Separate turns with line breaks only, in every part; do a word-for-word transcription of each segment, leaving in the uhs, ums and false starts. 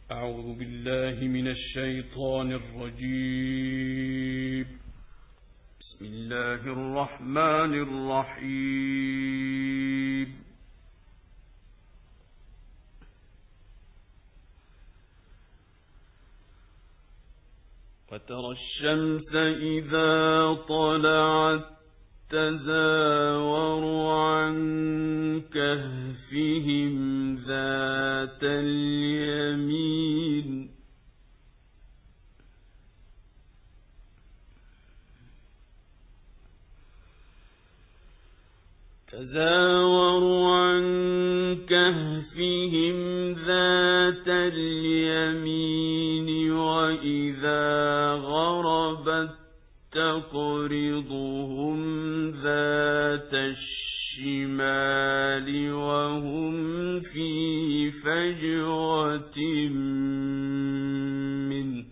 أعوذ بالله من الشيطان الرجيم. بسم الله الرحمن الرحيم. وترى الشمس إذا طلعت تزاور عن كهفهم ذات اليمين تزاور عن كهفهم ذات اليمين وإذا غربت تقرضهم ذات الشمال وهم في فجوة منه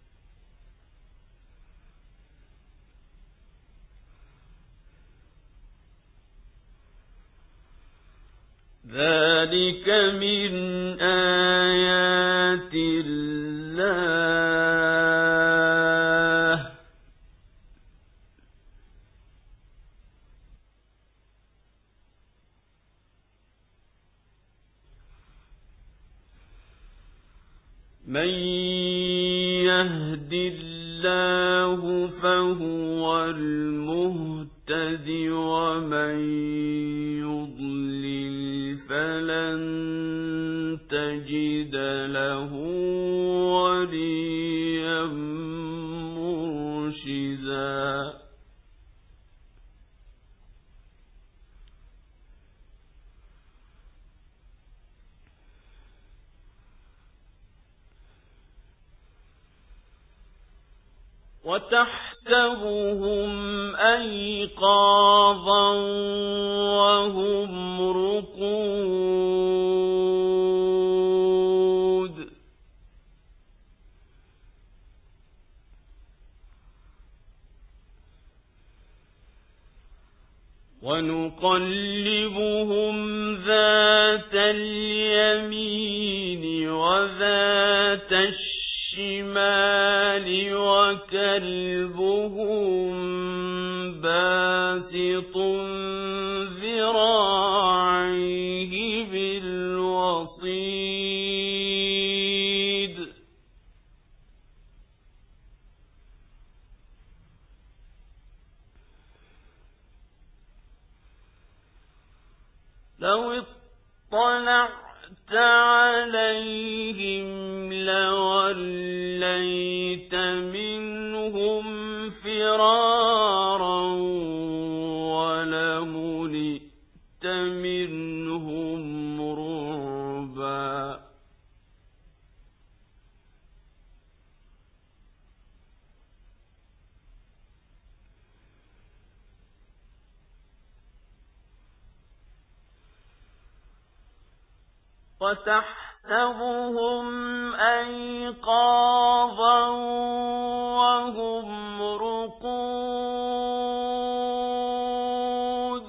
ذلك من آيات الله من يهد الله فهو المهتد ومن يضلل فلن تجد له وليا مرشدا وتحسبهم أيقاظا وهم رقود ونقلبهم ذات اليمين وذات الشمال وكلبهم باسط ذراعيه بالوصيد لو اطلعت عليهم لوليت منهم فرارا ولملئت منهم رعبا وتحسبهم أيقاظا وهم رقود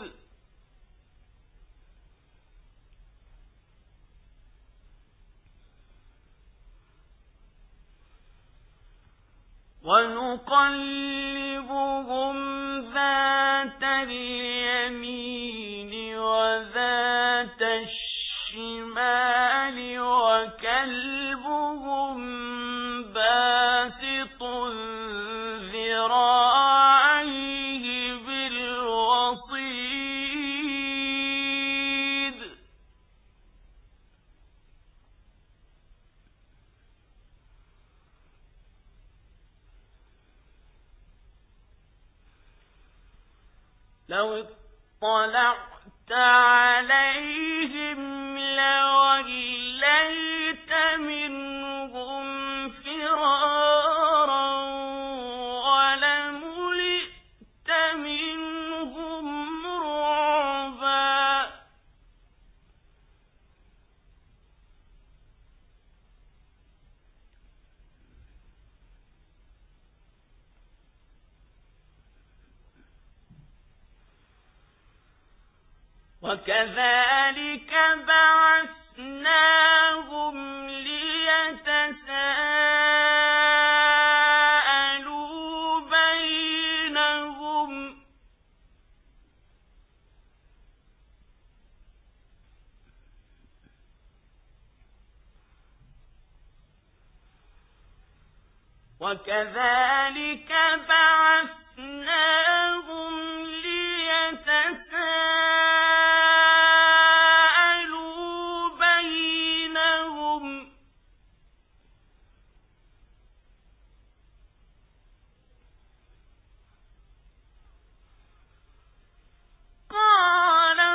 ونقلبهم ذات اليمين وذات الشمال وكلبهم باسط ذراعيه بالوصيد لو اطلعت عليهم لوليت منهم فرارا ولملئت منهم رعبا وكذلك بعثناهم ليتساءلوا وكذلك بعثناهم ليتساءلوا بينهم قال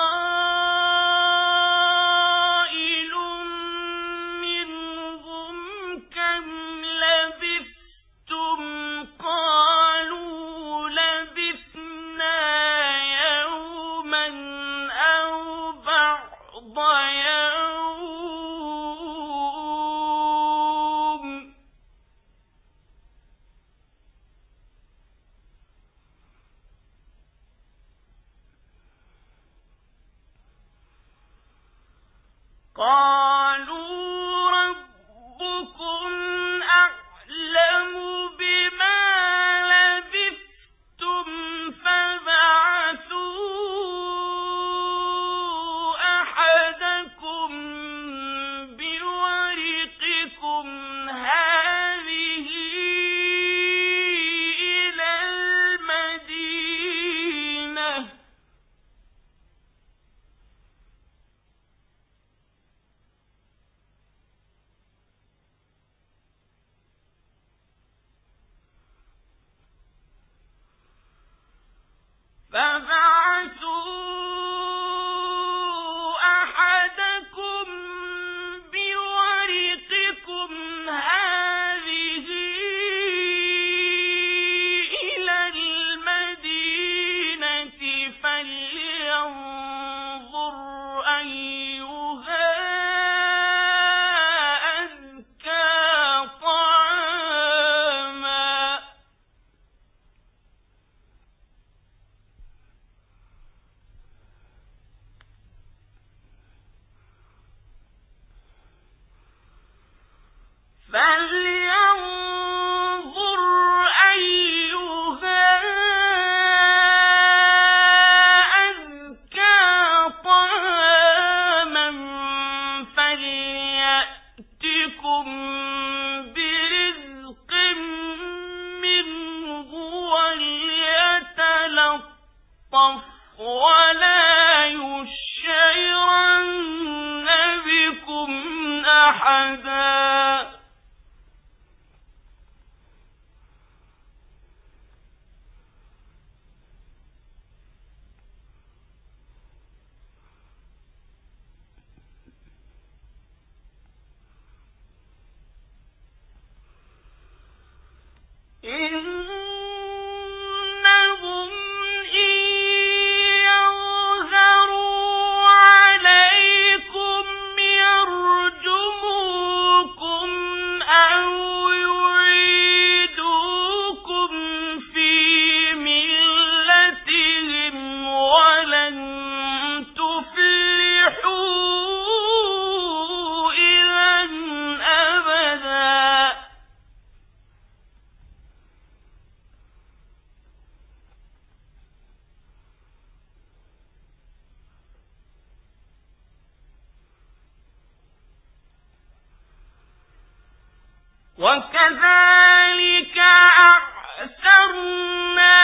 قائل منهم كم لبثتم قالوا لبثنا يوما أو بعض يوم قالوا ربكم أعلم بما لبثتم فابعثوا أحدكم بورقكم هذه إلى المدينة فبعثوا أحدكم بورقكم هذه إلى المدينة فلينظر أيها أزكى طعاما فلينظر أيها أزكى طعاما فليأتكم برزق منه وليتلطف ولا يشعرن بكم أحدا إنهم إن يظهروا عليكم يرجموكم أو يعيدوكم في ملتهم ولن تفلحوا إذا أبدا وكذلك أعثرنا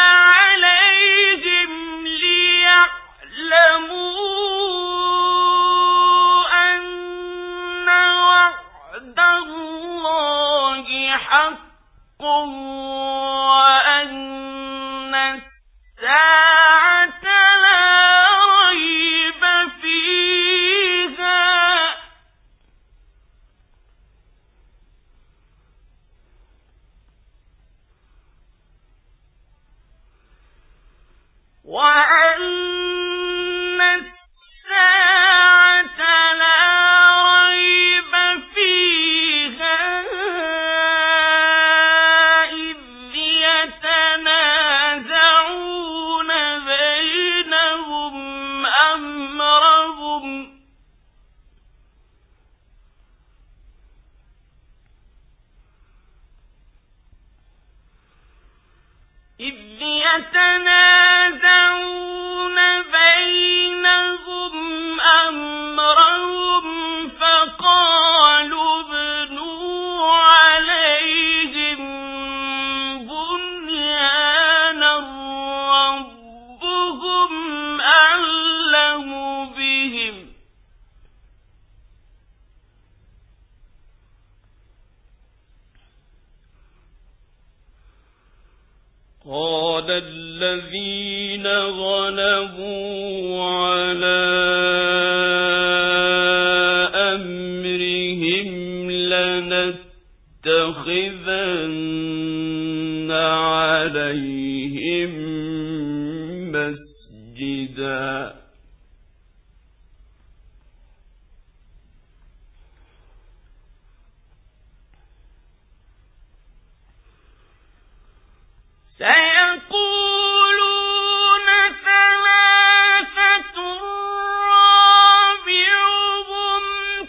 عليهم ليعلموا أن وعد الله حق وأن الساعة لا ريب فيها وأن الساعة لا ريب فيها إذ يتنازعون
على الذين غلبوا على أمرهم لنتخذن عليهم مسجدا
سيقولون ثلاثة رابعهم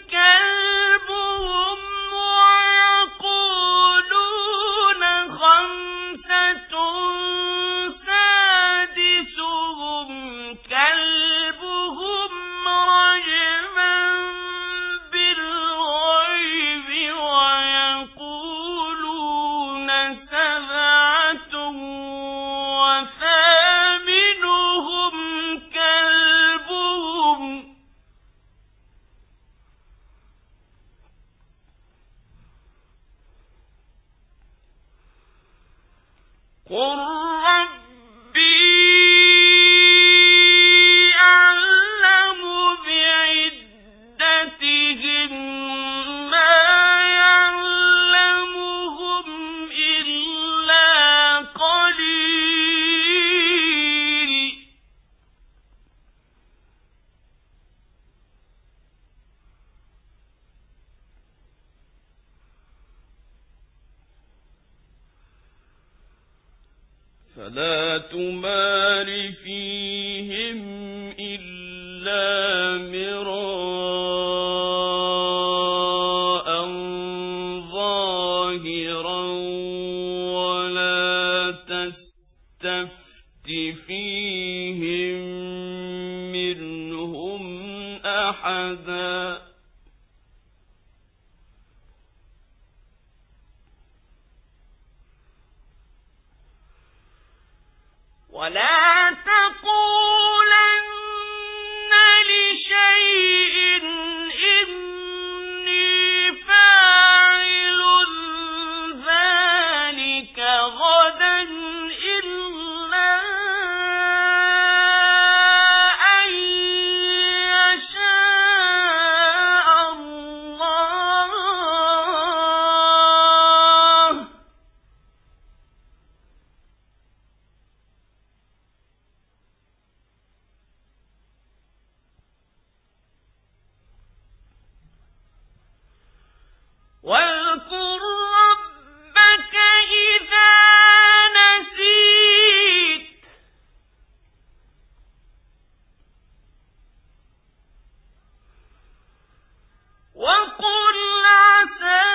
كلبهم ويقولون خمسة سادسهم كلبهم رجما بالغيب ويقولون سبعة وثامنهم كلبهم قل ربي أعلم بعدتهم ما يعلمهم إلا قليل فلا تمار فيهم إلا مراء ظاهرا ولا تستفت فيهم منهم أحدا ولا تقولن لشيء إني فاعل ذلك غدا إلا أن يشاء الله واذكر ربك إذا نسيت وقل عسى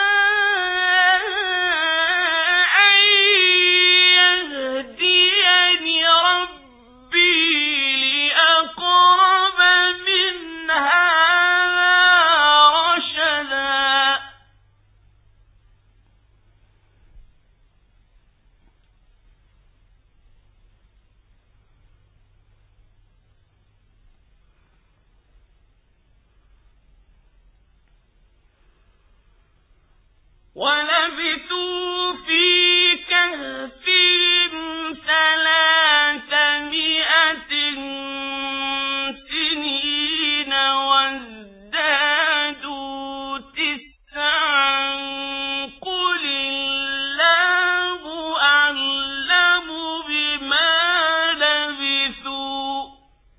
أن يهديني ربي لأقرب من هذا رشدا ولبثوا في كهفهم ثلاثمائة سنين وازدادوا تسعا قل الله أعلم بما لبثوا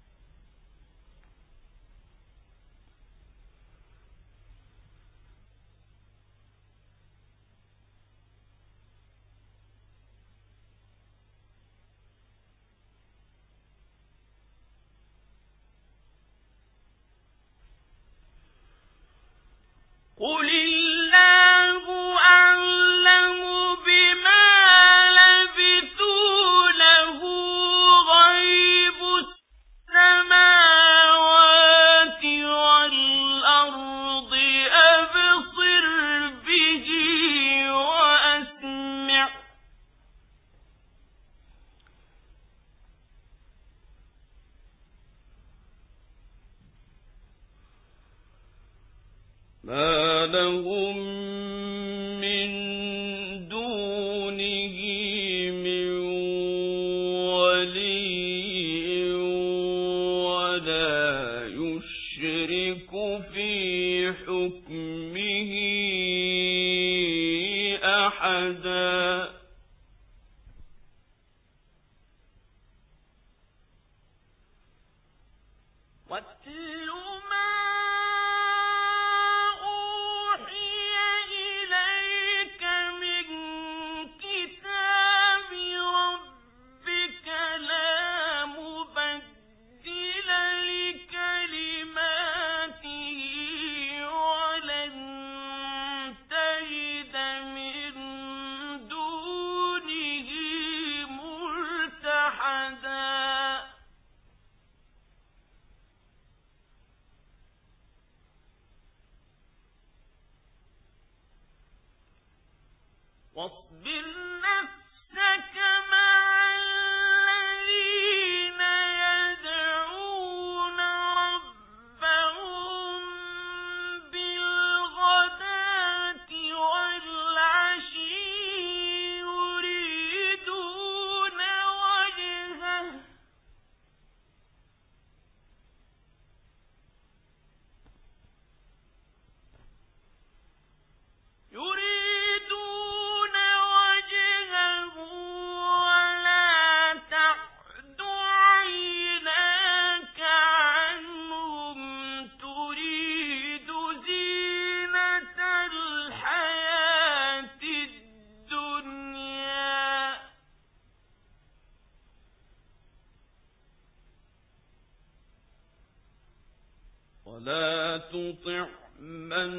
قل الله أعلم بما لبثوا له غيب السماوات والأرض أبصر به وأسمع ما لهم من دونه من
بحكمه أحدا
واتل ما أوحي إليك من كتاب ربك لا مبدل لكلماته ولن تجد من دونه ملتحدا واصبر نفسك مع الذين يدعون ربهم بالغداة والعشي يريدون وجهه يريدون وجهه ولا تعد عيناك عنهم تريد زينة الحياة الدنيا
ولا تطع من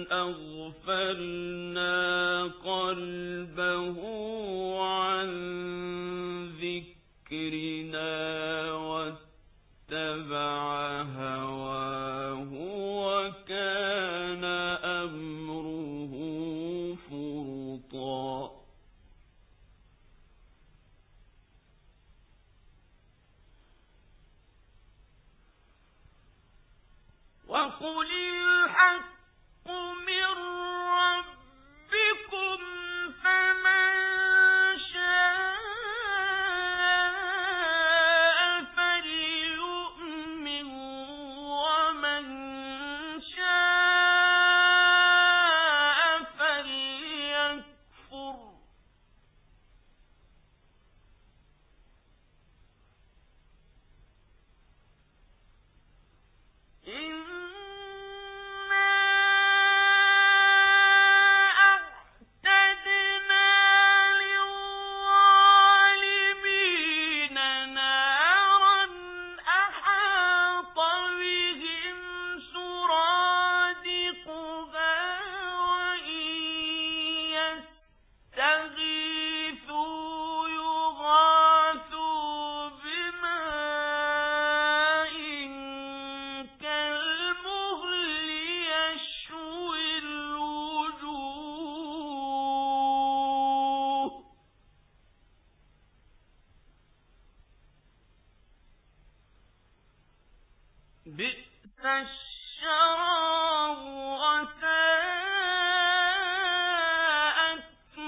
أغفلنا قلبه عن ذكرنا واتبع هواه وكان أمره فرطا
وقل الحق من ربكم فمن شاء فليؤمن ومن شاء فليكفر بئس الشراب وساءت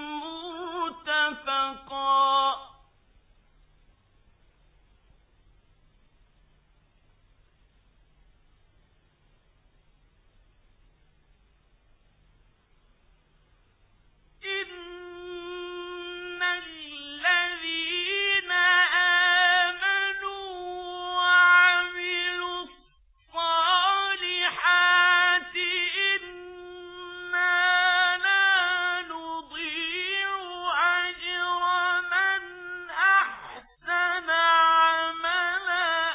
مرتفقا إن الذين آمنوا وعملوا الصالحات إنا لا نضيع أجر من أحسن عملا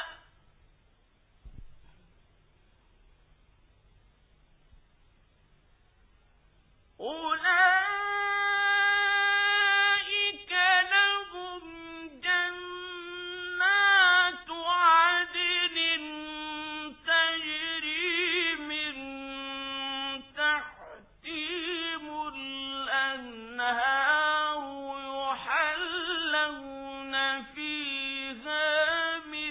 أولئك لهم جنات عدن تجري من تحتهم الأنهار يحلون فيها من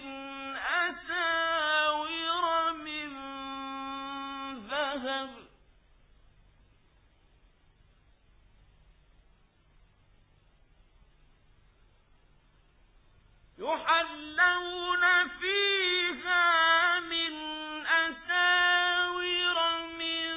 أساور من ذهب يحلون فيها من أساور من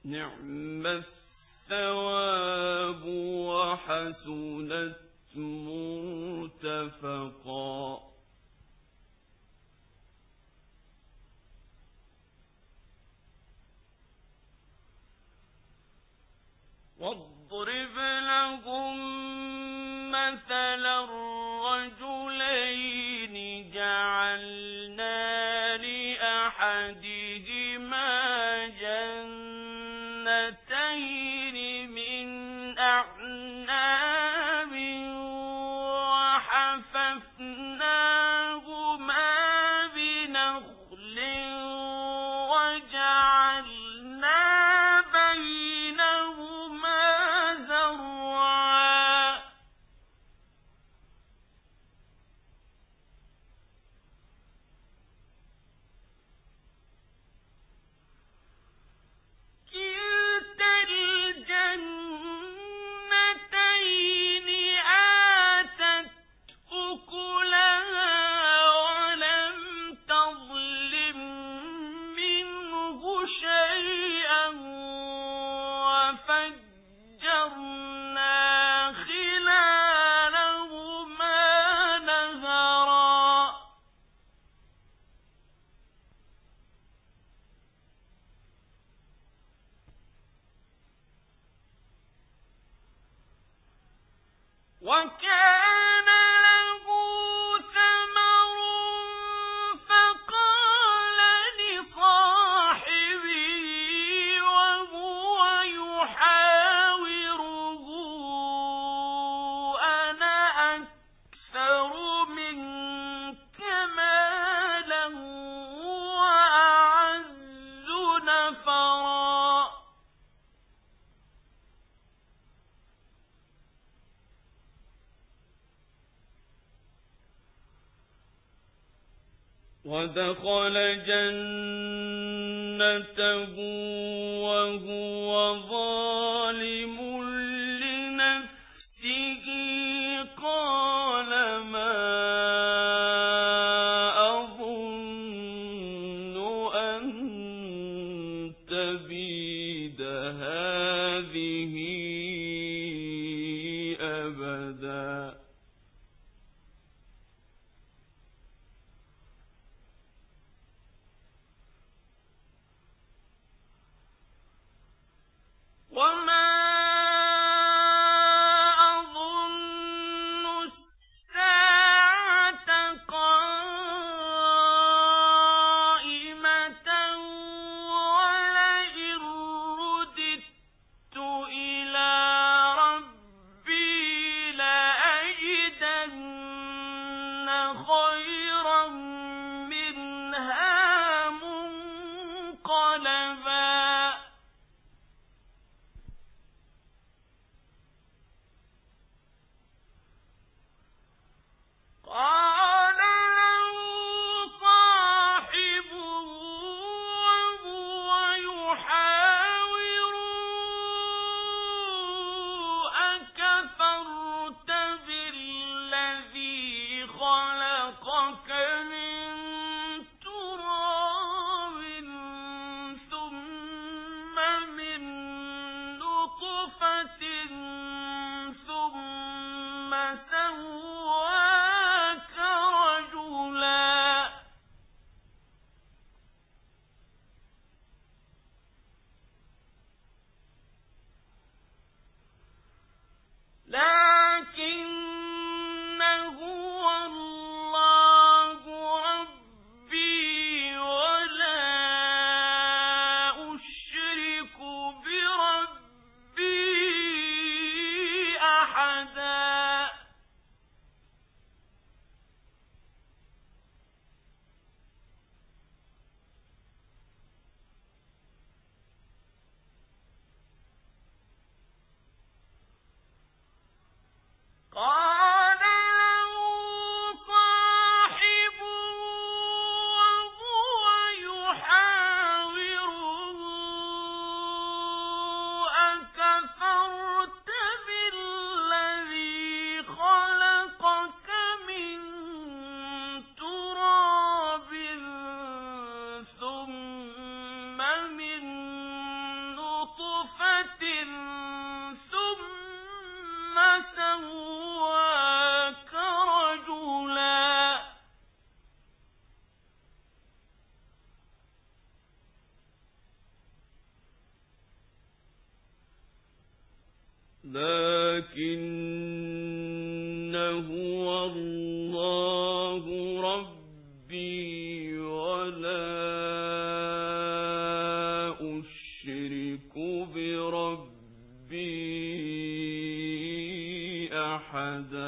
نعم الثواب وحسنت مرتفقا. واضرب لهم مثلا الرجلين جعلنا لأحدهما جنتين من أعناب وحففناهما بنخل وجعلنا بينهما زرعا. كلتا الجنتين آتت أكلها ولم تظلم منه شيئا وفجرنا خلالهما نهرا. وكان له ثمر فقال لصاحبه وهو يحاوره أنا أكثر منك مالا وأعز نفرا. ودخل جنته وهو ظالم لنفسه قال ما أظن أن تبيد هذه أبدا. وما لكن هو الله ربي ولا أشرك بربي أحدا.